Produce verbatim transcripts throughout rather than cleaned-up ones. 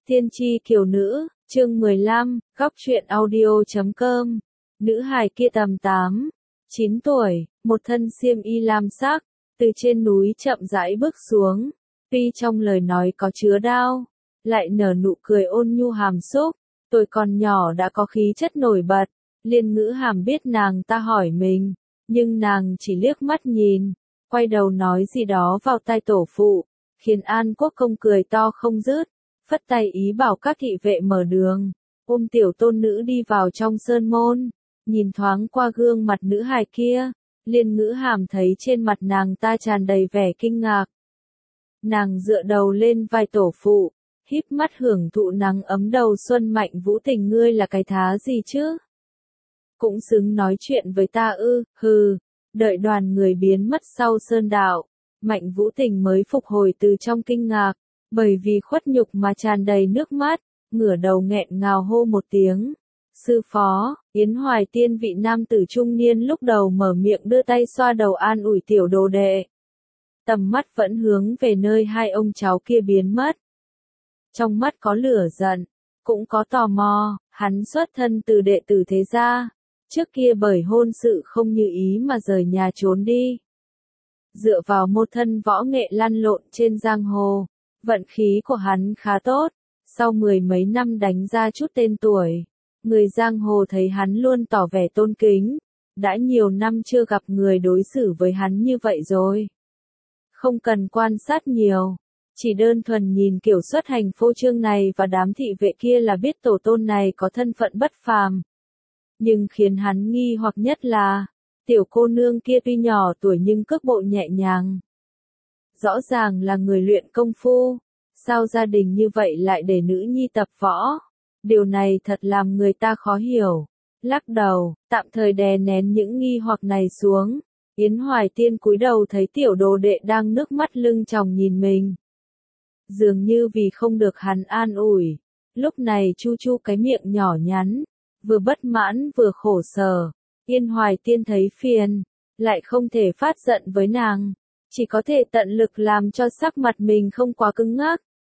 Tiên tri kiều nữ, chương mười lăm, góc truyện audio chấm com. Nữ hài kia tầm tám, chín tuổi, một thân xiêm y lam sắc, từ trên núi chậm rãi bước xuống. Tuy trong lời nói có chứa đau, lại nở nụ cười ôn nhu hàm xúc. Tôi còn nhỏ đã có khí chất nổi bật. Liên Ngữ Hàm biết nàng ta hỏi mình, nhưng nàng chỉ liếc mắt nhìn, quay đầu nói gì đó vào tai tổ phụ, khiến An Quốc Công cười to không dứt, phất tay ý bảo các thị vệ mở đường, ôm tiểu tôn nữ đi vào trong sơn môn. Nhìn thoáng qua gương mặt nữ hài kia, Liên Ngữ Hàm thấy trên mặt nàng ta tràn đầy vẻ kinh ngạc. Nàng dựa đầu lên vai tổ phụ, híp mắt hưởng thụ nắng ấm đầu xuân. Mạnh Vũ Tình, ngươi là cái thá gì chứ? Cũng xứng nói chuyện với ta ư? Hừ. Đợi đoàn người biến mất sau sơn đạo, Mạnh Vũ Tình mới phục hồi từ trong kinh ngạc, bởi vì khuất nhục mà tràn đầy nước mắt, ngửa đầu nghẹn ngào hô một tiếng. Sư phó. Yến Hoài Tiên, vị nam tử trung niên lúc đầu mở miệng đưa tay xoa đầu an ủi tiểu đồ đệ. Tầm mắt vẫn hướng về nơi hai ông cháu kia biến mất. Trong mắt có lửa giận, cũng có tò mò. Hắn xuất thân từ đệ tử thế gia, trước kia bởi hôn sự không như ý mà rời nhà trốn đi. Dựa vào một thân võ nghệ lăn lộn trên giang hồ, vận khí của hắn khá tốt. Sau mười mấy năm đánh ra chút tên tuổi, người giang hồ thấy hắn luôn tỏ vẻ tôn kính. Đã nhiều năm chưa gặp người đối xử với hắn như vậy rồi. Không cần quan sát nhiều, chỉ đơn thuần nhìn kiểu xuất hành phô trương này và đám thị vệ kia là biết tổ tôn này có thân phận bất phàm. Nhưng khiến hắn nghi hoặc nhất là, tiểu cô nương kia tuy nhỏ tuổi nhưng cước bộ nhẹ nhàng. Rõ ràng là người luyện công phu, sao gia đình như vậy lại để nữ nhi tập võ? Điều này thật làm người ta khó hiểu. Lắc đầu, tạm thời đè nén những nghi hoặc này xuống, Yến Hoài Tiên cúi đầu thấy tiểu đồ đệ đang nước mắt lưng tròng nhìn mình. Dường như vì không được hắn an ủi, lúc này chu chu cái miệng nhỏ nhắn, vừa bất mãn vừa khổ sở. Yến Hoài Tiên thấy phiền, lại không thể phát giận với nàng, chỉ có thể tận lực làm cho sắc mặt mình không quá cứng ngắc.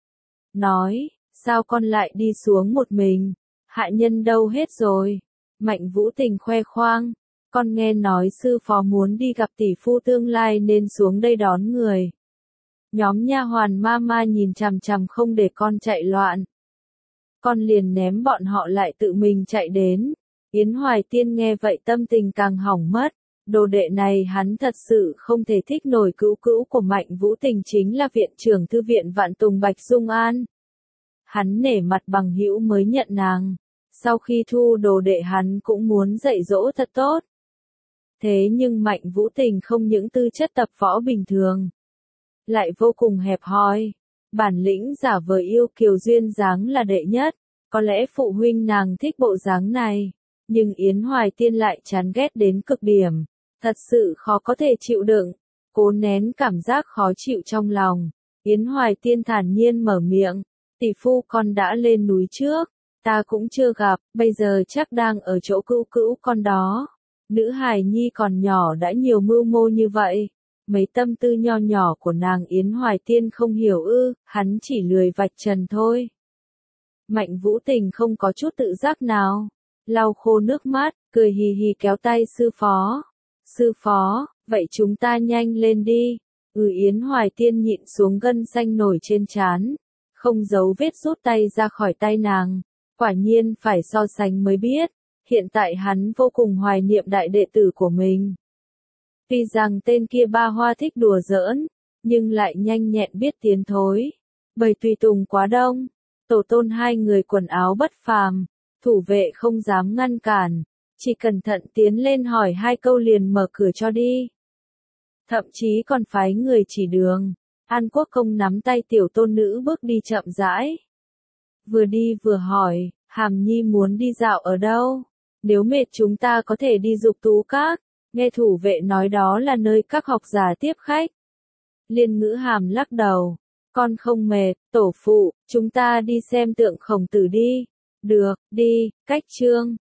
Nói, sao con lại đi xuống một mình, hạ nhân đâu hết rồi? Mạnh Vũ Tình khoe khoang, con nghe nói sư phó muốn đi gặp tỷ phu tương lai nên xuống đây đón người. Nhóm nha hoàn ma ma nhìn chằm chằm không để con chạy loạn. Con liền ném bọn họ lại tự mình chạy đến. Yến Hoài Tiên nghe vậy tâm tình càng hỏng mất. Đồ đệ này hắn thật sự không thể thích nổi. Cữu cữu của Mạnh Vũ Tình chính là viện trưởng thư viện Vạn Tùng Bạch Dung An. Hắn nể mặt bằng hữu mới nhận nàng. Sau khi thu đồ đệ hắn cũng muốn dạy dỗ thật tốt. Thế nhưng Mạnh Vũ Tình không những tư chất tập võ bình thường, lại vô cùng hẹp hòi. Bản lĩnh giả vờ yêu kiều duyên dáng là đệ nhất. Có lẽ phụ huynh nàng thích bộ dáng này, nhưng Yến Hoài Tiên lại chán ghét đến cực điểm. Thật sự khó có thể chịu đựng. Cố nén cảm giác khó chịu trong lòng, Yến Hoài Tiên thản nhiên mở miệng. Tỷ phu con đã lên núi trước, ta cũng chưa gặp, bây giờ chắc đang ở chỗ cữu cữu con đó. Nữ hài nhi còn nhỏ đã nhiều mưu mô như vậy. Mấy tâm tư nho nhỏ của nàng Yến Hoài Tiên không hiểu ư, hắn chỉ lười vạch trần thôi. Mạnh Vũ Tình không có chút tự giác nào, lau khô nước mắt, cười hì hì kéo tay sư phó. Sư phó, vậy chúng ta nhanh lên đi. Ừ. Yến Hoài Tiên nhịn xuống gân xanh nổi trên trán, không giấu vết rút tay ra khỏi tay nàng. Quả nhiên phải so sánh mới biết, hiện tại hắn vô cùng hoài niệm đại đệ tử của mình. Tuy rằng tên kia ba hoa thích đùa giỡn, nhưng lại nhanh nhẹn biết tiến thối. Bởi tùy tùng quá đông, tổ tôn hai người quần áo bất phàm, thủ vệ không dám ngăn cản, chỉ cẩn thận tiến lên hỏi hai câu liền mở cửa cho đi. Thậm chí còn phái người chỉ đường. An Quốc Công nắm tay tiểu tôn nữ bước đi chậm rãi. Vừa đi vừa hỏi, Hàm Nhi muốn đi dạo ở đâu? Nếu mệt chúng ta có thể đi Dục Tú Các. Nghe thủ vệ nói đó là nơi các học giả tiếp khách. Liên Ngữ Hàm lắc đầu. Con không mệt, tổ phụ, chúng ta đi xem tượng Khổng Tử đi. Được, đi, cách chương.